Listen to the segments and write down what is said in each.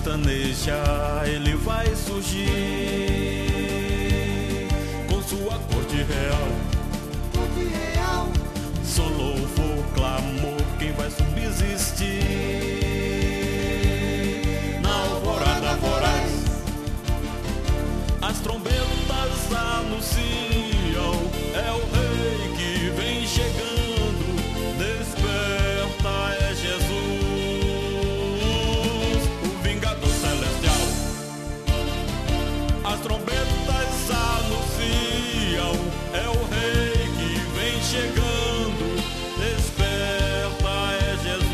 pestanejar, ele vai surgir com sua corte real. Só louvor, clamor, quem vai subsistir na alvorada voraz. As trombetas anunciam, é o rei que vem chegando. Desperta, é Jesus, o vingador celestial. As trombetas anunciam, é o rei que vem chegando. Desperta, é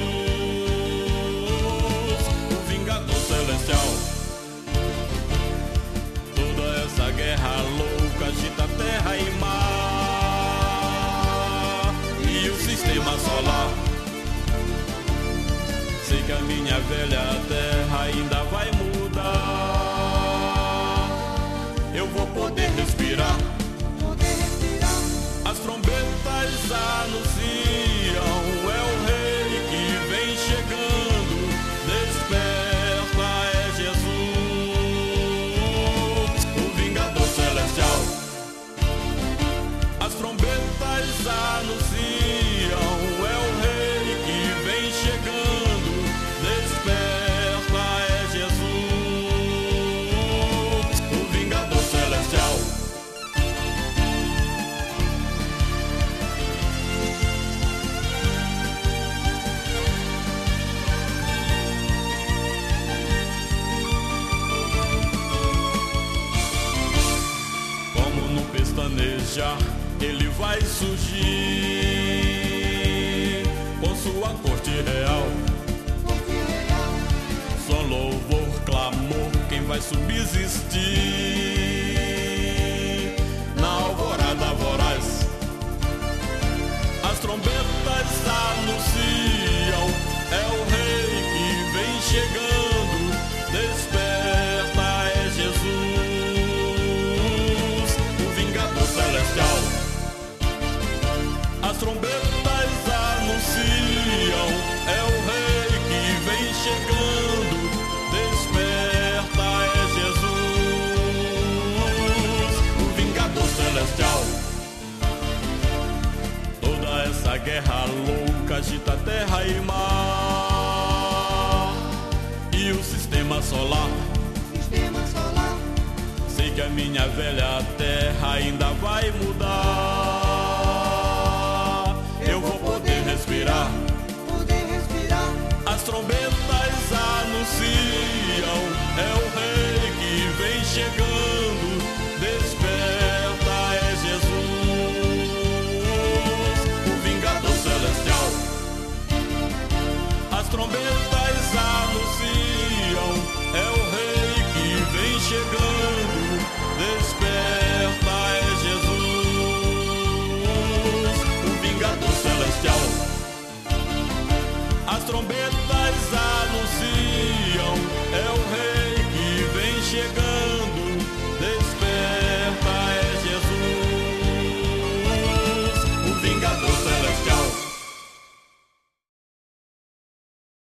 Jesus, o vingador celestial. Toda essa guerra louca agita terra e mar e o sistema solar. Sei que a minha velha terra ainda vai mudar. Eu vou poder respirar. As trombetas anunciam, é o rei que vem chegando. Desperta, é Jesus, o vingador celestial. As trombetas anunciam, é o rei que vem chegando. Desperta, é Jesus, o vingador celestial. Como no pestanejar, ele vai surgir com sua corte real. Só louvor, clamor, quem vai subsistir na alvorada voraz. As trombetas anunciam, é o rei que vem chegando. Desperta, é Jesus, o vingador celestial. As trombetas anunciam, é o rei que vem chegando. Desperta, é Jesus, o vingador celestial. Toda essa guerra louca agita terra e mar e o sistema solar. Sei que a minha velha terra ainda vai mudar. Eu vou poder respirar. As trombetas anunciam,